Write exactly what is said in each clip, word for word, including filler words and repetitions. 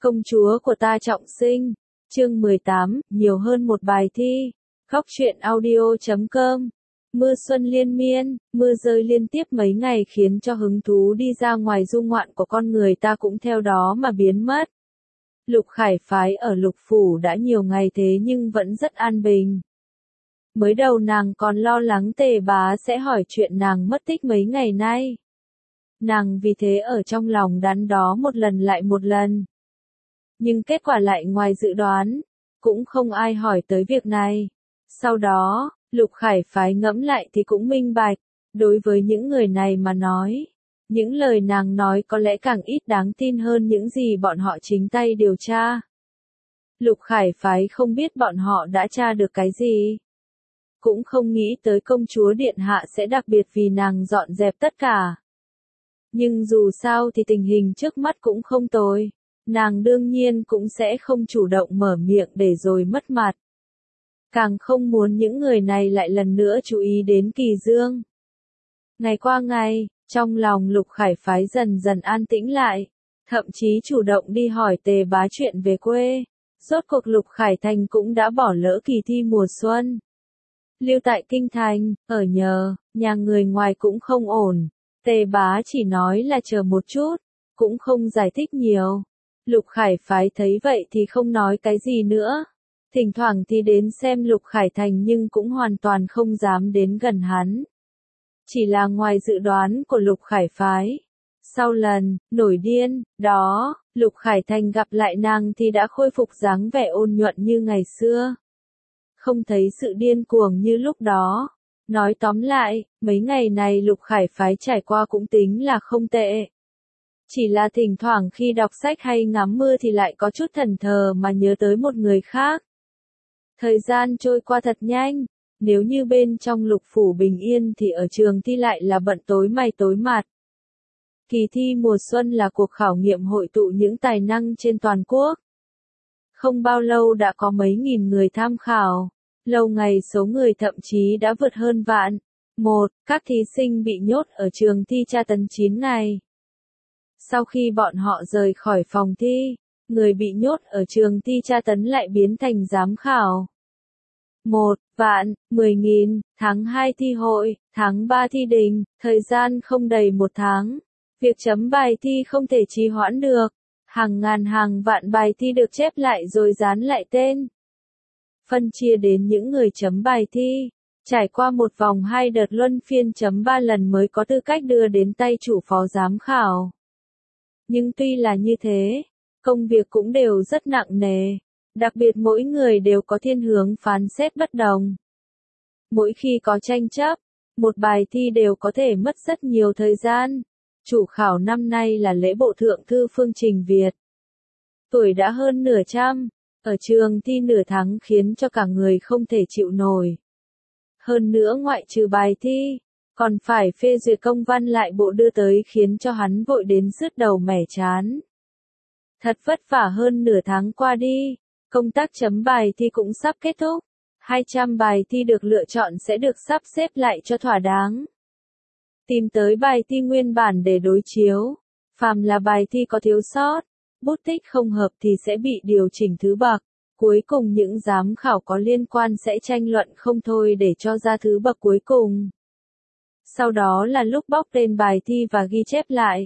Công chúa của ta trọng sinh. Chương mười tám, nhiều hơn một bài thi. Góc truyện audio chấm com. Mưa xuân liên miên, mưa rơi liên tiếp mấy ngày khiến cho hứng thú đi ra ngoài du ngoạn của con người ta cũng theo đó mà biến mất. Lục Khải phái ở Lục Phủ đã nhiều ngày thế nhưng vẫn rất an bình. Mới đầu nàng còn lo lắng Tề Bá sẽ hỏi chuyện nàng mất tích mấy ngày nay. Nàng vì thế ở trong lòng đắn đo một lần lại một lần. Nhưng kết quả lại ngoài dự đoán, cũng không ai hỏi tới việc này. Sau đó, Lục Khải phái ngẫm lại thì cũng minh bạch, đối với những người này mà nói, những lời nàng nói có lẽ càng ít đáng tin hơn những gì bọn họ chính tay điều tra. Lục Khải phái không biết bọn họ đã tra được cái gì. Cũng không nghĩ tới công chúa điện hạ sẽ đặc biệt vì nàng dọn dẹp tất cả. Nhưng dù sao thì tình hình trước mắt cũng không tồi. Nàng đương nhiên cũng sẽ không chủ động mở miệng để rồi mất mặt. Càng không muốn những người này lại lần nữa chú ý đến Kỳ Dương. Ngày qua ngày, trong lòng Lục Khải phái dần dần an tĩnh lại, thậm chí chủ động đi hỏi Tề Bá chuyện về quê. Rốt cuộc Lục Khải Thành cũng đã bỏ lỡ kỳ thi mùa xuân. Lưu tại Kinh Thành, ở nhờ, nhà người ngoài cũng không ổn. Tề Bá chỉ nói là chờ một chút, cũng không giải thích nhiều. Lục Khải phái thấy vậy thì không nói cái gì nữa. Thỉnh thoảng thì đến xem Lục Khải Thành nhưng cũng hoàn toàn không dám đến gần hắn. Chỉ là ngoài dự đoán của Lục Khải phái. Sau lần, nổi điên, đó, Lục Khải Thành gặp lại nàng thì đã khôi phục dáng vẻ ôn nhuận như ngày xưa. Không thấy sự điên cuồng như lúc đó. Nói tóm lại, mấy ngày này Lục Khải phái trải qua cũng tính là không tệ. Chỉ là thỉnh thoảng khi đọc sách hay ngắm mưa thì lại có chút thẫn thờ mà nhớ tới một người khác. Thời gian trôi qua thật nhanh, nếu như bên trong Lục Phủ bình yên thì ở trường thi lại là bận tối mày tối mặt. Kỳ thi mùa xuân là cuộc khảo nghiệm hội tụ những tài năng trên toàn quốc. Không bao lâu đã có mấy nghìn người tham khảo, lâu ngày số người thậm chí đã vượt hơn vạn. Một, các thí sinh bị nhốt ở trường thi tra tấn chín ngày. Sau khi bọn họ rời khỏi phòng thi, người bị nhốt ở trường thi tra tấn lại biến thành giám khảo. Một vạn, mười nghìn, tháng hai thi hội, tháng ba thi đình, thời gian không đầy một tháng. Việc chấm bài thi không thể trì hoãn được. Hàng ngàn hàng vạn bài thi được chép lại rồi dán lại tên. Phân chia đến những người chấm bài thi. Trải qua một vòng hai đợt luân phiên chấm ba lần mới có tư cách đưa đến tay chủ phó giám khảo. Nhưng tuy là như thế, công việc cũng đều rất nặng nề. Đặc biệt mỗi người đều có thiên hướng phán xét bất đồng. Mỗi khi có tranh chấp, một bài thi đều có thể mất rất nhiều thời gian. Chủ khảo năm nay là lễ bộ thượng thư Phương Trình Việt. Tuổi đã hơn nửa trăm, ở trường thi nửa tháng khiến cho cả người không thể chịu nổi. Hơn nữa ngoại trừ bài thi, còn phải phê duyệt công văn lại bộ đưa tới khiến cho hắn vội đến sứt đầu mẻ chán. Thật vất vả hơn nửa tháng qua đi, công tác chấm bài thi cũng sắp kết thúc. hai trăm bài thi được lựa chọn sẽ được sắp xếp lại cho thỏa đáng. Tìm tới bài thi nguyên bản để đối chiếu. Phàm là bài thi có thiếu sót, bút tích không hợp thì sẽ bị điều chỉnh thứ bậc. Cuối cùng những giám khảo có liên quan sẽ tranh luận không thôi để cho ra thứ bậc cuối cùng. Sau đó là lúc bóc tên bài thi và ghi chép lại.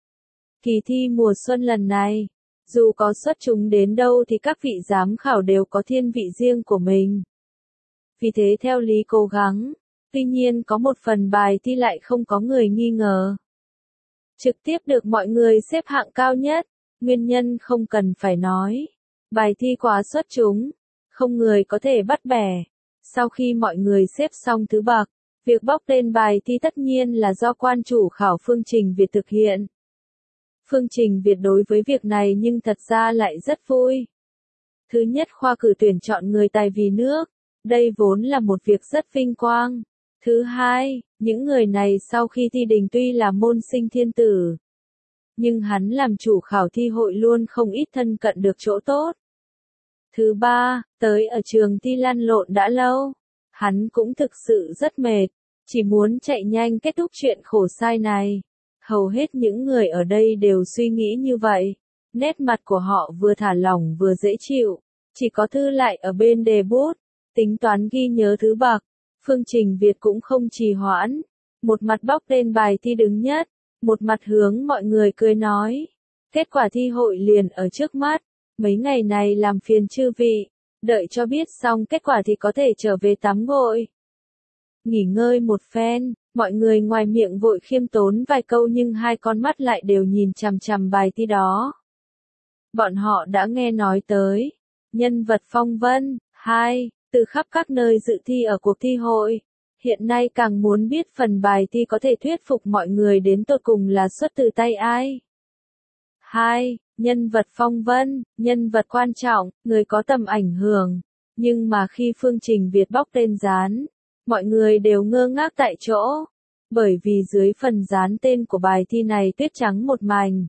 Kỳ thi mùa xuân lần này, dù có xuất chúng đến đâu thì các vị giám khảo đều có thiên vị riêng của mình. Vì thế theo lý cố gắng, tuy nhiên có một phần bài thi lại không có người nghi ngờ. Trực tiếp được mọi người xếp hạng cao nhất, nguyên nhân không cần phải nói. Bài thi quá xuất chúng, không người có thể bắt bẻ. Sau khi mọi người xếp xong thứ bậc, việc bóc tên bài thi tất nhiên là do quan chủ khảo Phương Trình Việt thực hiện. Phương Trình Việt đối với việc này nhưng thật ra lại rất vui. Thứ nhất, khoa cử tuyển chọn người tài vì nước, đây vốn là một việc rất vinh quang. Thứ hai, những người này sau khi thi đình tuy là môn sinh thiên tử, nhưng hắn làm chủ khảo thi hội luôn không ít thân cận được chỗ tốt. Thứ ba, tới ở trường thi lăn lộn đã lâu, hắn cũng thực sự rất mệt, chỉ muốn chạy nhanh kết thúc chuyện khổ sai này. Hầu hết những người ở đây đều suy nghĩ như vậy. Nét mặt của họ vừa thả lỏng vừa dễ chịu, chỉ có thư lại ở bên đề bút, tính toán ghi nhớ thứ bậc. Phương Trình Việt cũng không trì hoãn, một mặt bóc lên bài thi đứng nhất, một mặt hướng mọi người cười nói. Kết quả thi hội liền ở trước mắt, mấy ngày này làm phiền chư vị, đợi cho biết xong kết quả thì có thể trở về tắm gội. Nghỉ ngơi một phen, mọi người ngoài miệng vội khiêm tốn vài câu nhưng hai con mắt lại đều nhìn chằm chằm bài thi đó. Bọn họ đã nghe nói tới nhân vật phong vân, hai, từ khắp các nơi dự thi ở cuộc thi hội. Hiện nay càng muốn biết phần bài thi có thể thuyết phục mọi người đến tột cùng là xuất từ tay ai. Hai, nhân vật phong vân, nhân vật quan trọng, người có tầm ảnh hưởng. Nhưng mà khi Phương Trình Việt bóc tên dán, mọi người đều ngơ ngác tại chỗ. Bởi vì dưới phần dán tên của bài thi này tuyết trắng một mảnh.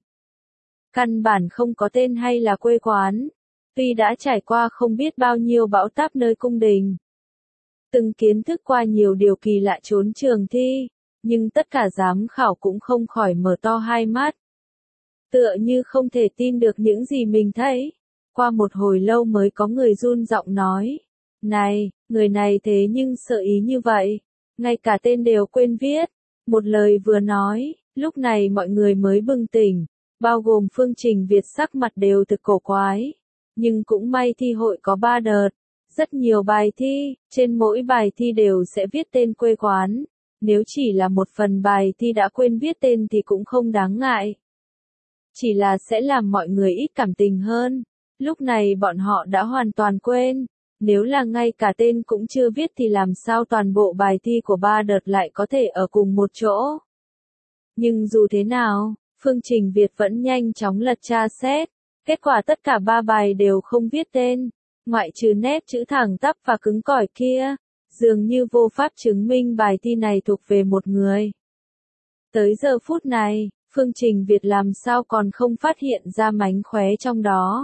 Căn bản không có tên hay là quê quán. Tuy đã trải qua không biết bao nhiêu bão táp nơi cung đình, từng kiến thức qua nhiều điều kỳ lạ trốn trường thi, nhưng tất cả giám khảo cũng không khỏi mở to hai mắt. Tựa như không thể tin được những gì mình thấy. Qua một hồi lâu mới có người run giọng nói. Này, người này thế nhưng sợ ý như vậy. Ngay cả tên đều quên viết. Một lời vừa nói, lúc này mọi người mới bừng tỉnh. Bao gồm Phương Trình Việt sắc mặt đều thực cổ quái. Nhưng cũng may thi hội có ba đợt. Rất nhiều bài thi, trên mỗi bài thi đều sẽ viết tên quê quán. Nếu chỉ là một phần bài thi đã quên viết tên thì cũng không đáng ngại. Chỉ là sẽ làm mọi người ít cảm tình hơn. Lúc này bọn họ đã hoàn toàn quên. Nếu là ngay cả tên cũng chưa viết thì làm sao toàn bộ bài thi của ba đợt lại có thể ở cùng một chỗ. Nhưng dù thế nào, Phương Trình Việt vẫn nhanh chóng lật tra xét. Kết quả tất cả ba bài đều không viết tên. Ngoại trừ nét chữ thẳng tắp và cứng cỏi kia. Dường như vô pháp chứng minh bài thi này thuộc về một người. Tới giờ phút này, Phương Trình Việt làm sao còn không phát hiện ra mánh khóe trong đó.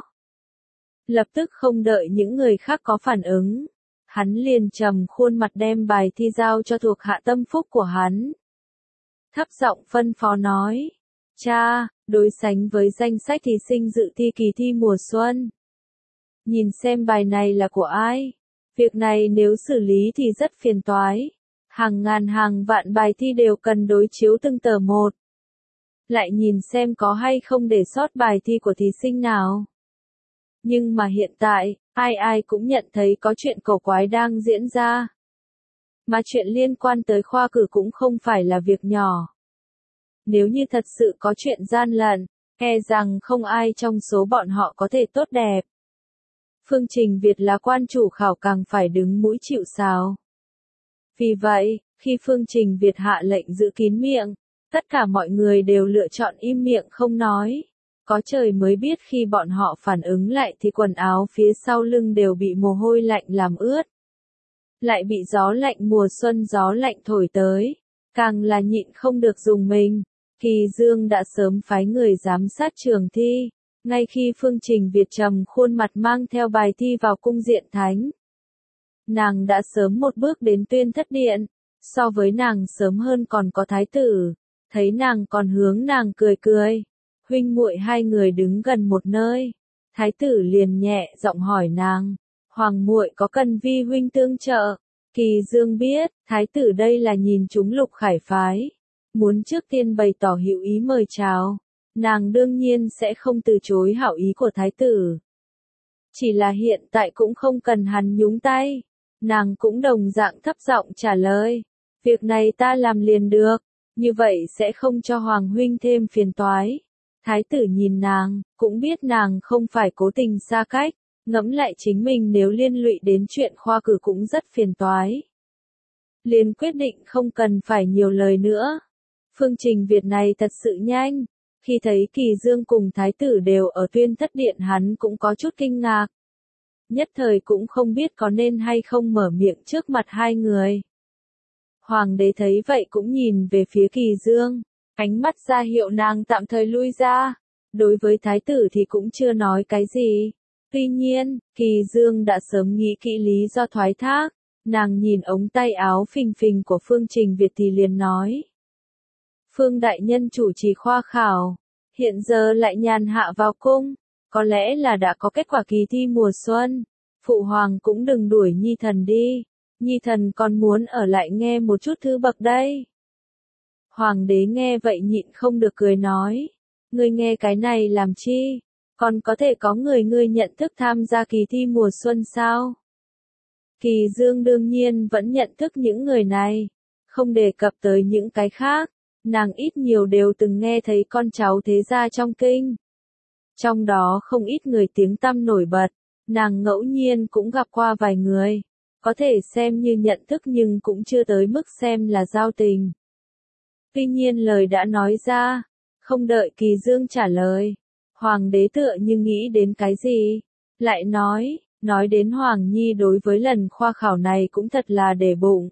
Lập tức không đợi những người khác có phản ứng. Hắn liền trầm khuôn mặt đem bài thi giao cho thuộc hạ tâm phúc của hắn. Thấp giọng phân phó nói. Cha, đối sánh với danh sách thí sinh dự thi kỳ thi mùa xuân. Nhìn xem bài này là của ai. Việc này nếu xử lý thì rất phiền toái. Hàng ngàn hàng vạn bài thi đều cần đối chiếu từng tờ một. Lại nhìn xem có hay không để sót bài thi của thí sinh nào. Nhưng mà hiện tại, ai ai cũng nhận thấy có chuyện cổ quái đang diễn ra. Mà chuyện liên quan tới khoa cử cũng không phải là việc nhỏ. Nếu như thật sự có chuyện gian lận, e rằng không ai trong số bọn họ có thể tốt đẹp. Phương Trình Việt là quan chủ khảo càng phải đứng mũi chịu sào. Vì vậy, khi Phương Trình Việt hạ lệnh giữ kín miệng, tất cả mọi người đều lựa chọn im miệng không nói. Có trời mới biết khi bọn họ phản ứng lại thì quần áo phía sau lưng đều bị mồ hôi lạnh làm ướt. Lại bị gió lạnh mùa xuân gió lạnh thổi tới. Càng là nhịn không được dùng mình. Kỳ Dương đã sớm phái người giám sát trường thi. Ngay khi Phương Trình Việt trầm khuôn mặt mang theo bài thi vào cung diện thánh. Nàng đã sớm một bước đến Tuyên Thất Điện. So với nàng sớm hơn còn có thái tử. Thấy nàng còn hướng nàng cười cười. Huynh muội hai người đứng gần một nơi. Thái tử liền nhẹ giọng hỏi nàng. Hoàng muội có cần vi huynh tương trợ? Kỳ Dương biết, thái tử đây là nhìn chúng Lục Khải phái. Muốn trước tiên bày tỏ hữu ý mời chào. Nàng đương nhiên sẽ không từ chối hảo ý của thái tử. Chỉ là hiện tại cũng không cần hắn nhúng tay. Nàng cũng đồng dạng thấp giọng trả lời. Việc này ta làm liền được. Như vậy sẽ không cho Hoàng huynh thêm phiền toái. Thái tử nhìn nàng, cũng biết nàng không phải cố tình xa cách. Ngẫm lại chính mình nếu liên lụy đến chuyện khoa cử cũng rất phiền toái. Liền quyết định không cần phải nhiều lời nữa. Phương Trình Việt này thật sự nhanh. Khi thấy Kỳ Dương cùng thái tử đều ở Tuyên Thất Điện hắn cũng có chút kinh ngạc. Nhất thời cũng không biết có nên hay không mở miệng trước mặt hai người. Hoàng đế thấy vậy cũng nhìn về phía Kỳ Dương. Ánh mắt ra hiệu nàng tạm thời lui ra. Đối với thái tử thì cũng chưa nói cái gì. Tuy nhiên, Kỳ Dương đã sớm nghĩ kỹ lý do thoái thác. Nàng nhìn ống tay áo phình phình của Phương Trình Việt thì liền nói. Phương đại nhân chủ trì khoa khảo. hiện giờ lại nhàn hạ vào cung, có lẽ là đã có kết quả kỳ thi mùa xuân. Phụ hoàng cũng đừng đuổi nhi thần đi, nhi thần còn muốn ở lại nghe một chút thứ bậc đây. Hoàng đế nghe vậy nhịn không được cười nói, ngươi nghe cái này làm chi, còn có thể có người ngươi nhận thức tham gia kỳ thi mùa xuân sao? Kỳ Dương đương nhiên vẫn nhận thức những người này, không đề cập tới những cái khác, nàng ít nhiều đều từng nghe thấy con cháu thế gia trong kinh. Trong đó không ít người tiếng tăm nổi bật, nàng ngẫu nhiên cũng gặp qua vài người, có thể xem như nhận thức nhưng cũng chưa tới mức xem là giao tình. Tuy nhiên lời đã nói ra, không đợi Kỳ Dương trả lời, Hoàng đế tựa như nghĩ đến cái gì, lại nói, nói đến Hoàng Nhi đối với lần khoa khảo này cũng thật là để bụng.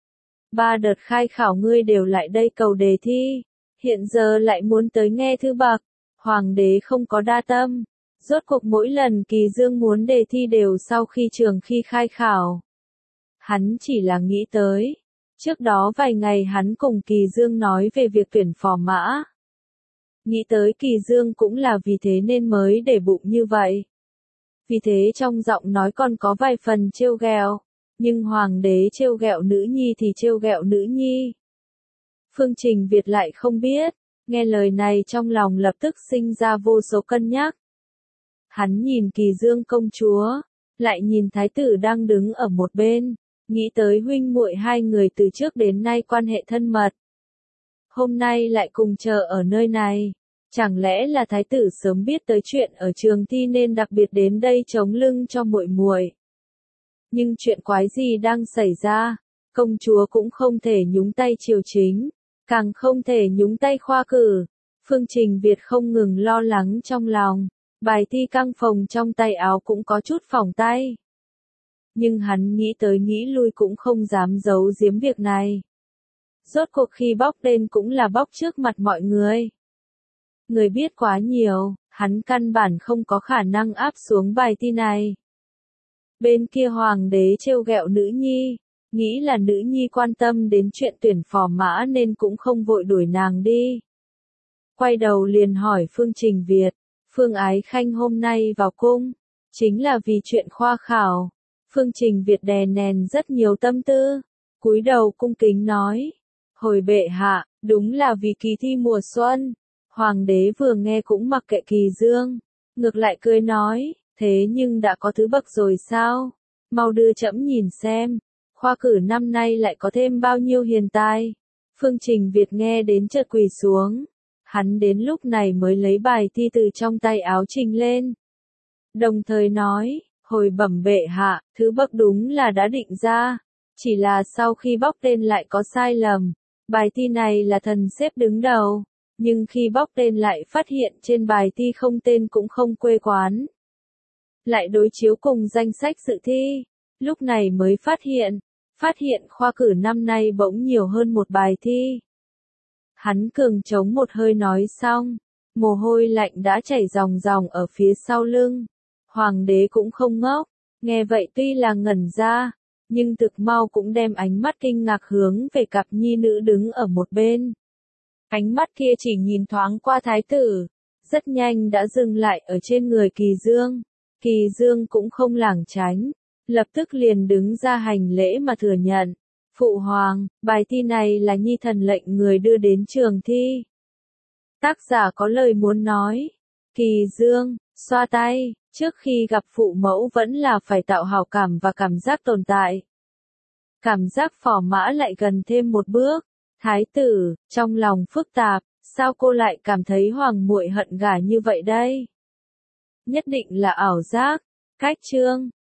Ba đợt khai khảo ngươi đều lại đây cầu đề thi, hiện giờ lại muốn tới nghe thư bậc, Hoàng đế không có đa tâm, rốt cuộc mỗi lần Kỳ Dương muốn đề thi đều sau khi trường khi khai khảo. Hắn chỉ là nghĩ tới, trước đó vài ngày hắn cùng Kỳ Dương nói về việc tuyển phò mã. Nghĩ tới Kỳ Dương cũng là vì thế nên mới để bụng như vậy. Vì thế trong giọng nói còn có vài phần trêu ghẹo, nhưng hoàng đế trêu ghẹo nữ nhi thì trêu ghẹo nữ nhi. Phương Trình Việt lại không biết, nghe lời này trong lòng lập tức sinh ra vô số cân nhắc. Hắn nhìn Kỳ Dương công chúa, lại nhìn thái tử đang đứng ở một bên, nghĩ tới huynh muội hai người từ trước đến nay quan hệ thân mật. Hôm nay lại cùng chờ ở nơi này, chẳng lẽ là thái tử sớm biết tới chuyện ở trường thi nên đặc biệt đến đây chống lưng cho muội muội. Nhưng chuyện quái gì đang xảy ra, công chúa cũng không thể nhúng tay triều chính, càng không thể nhúng tay khoa cử. Phương Trình Việt không ngừng lo lắng trong lòng, bài thi căng phồng trong tay áo cũng có chút phỏng tay. Nhưng hắn nghĩ tới nghĩ lui cũng không dám giấu giếm việc này. Rốt cuộc khi bóc lên cũng là bóc trước mặt mọi người. Người biết quá nhiều, hắn căn bản không có khả năng áp xuống bài thi này. Bên kia hoàng đế trêu ghẹo nữ nhi, nghĩ là nữ nhi quan tâm đến chuyện tuyển phò mã nên cũng không vội đuổi nàng đi. Quay đầu liền hỏi Phương Trình Việt, Phương Ái Khanh hôm nay vào cung, chính là vì chuyện khoa khảo. Phương Trình Việt đè nén rất nhiều tâm tư, cúi đầu cung kính nói, hồi bệ hạ, đúng là vì kỳ thi mùa xuân. Hoàng đế vừa nghe cũng mặc kệ Kỳ Dương, ngược lại cười nói, thế nhưng đã có thứ bậc rồi sao? Mau đưa trẫm nhìn xem, khoa cử năm nay lại có thêm bao nhiêu hiền tài. Phương Trình Việt nghe đến chợt quỳ xuống, hắn đến lúc này mới lấy bài thi từ trong tay áo trình lên. Đồng thời nói, hồi bẩm bệ hạ, thứ bậc đúng là đã định ra, chỉ là sau khi bóc tên lại có sai lầm. Bài thi này là thần xếp đứng đầu, nhưng khi bóc tên lại phát hiện trên bài thi không tên cũng không quê quán. Lại đối chiếu cùng danh sách dự thi, lúc này mới phát hiện, phát hiện khoa cử năm nay bỗng nhiều hơn một bài thi. Hắn cường chống một hơi nói xong, mồ hôi lạnh đã chảy ròng ròng ở phía sau lưng. Hoàng đế cũng không ngốc, nghe vậy tuy là ngẩn ra, nhưng thực mau cũng đem ánh mắt kinh ngạc hướng về cặp nhi nữ đứng ở một bên. Ánh mắt kia chỉ nhìn thoáng qua thái tử, rất nhanh đã dừng lại ở trên người Kỳ Dương. Kỳ Dương cũng không lảng tránh, lập tức liền đứng ra hành lễ mà thừa nhận. Phụ hoàng, bài thi này là nhi thần lệnh người đưa đến trường thi. Tác giả có lời muốn nói. Kỳ Dương, xoa tay, trước khi gặp phụ mẫu vẫn là phải tạo hảo cảm và cảm giác tồn tại. Cảm giác phò mã lại gần thêm một bước. Thái tử, trong lòng phức tạp, sao cô lại cảm thấy hoàng muội hận gả như vậy đây? Nhất định là ảo giác. Cách chương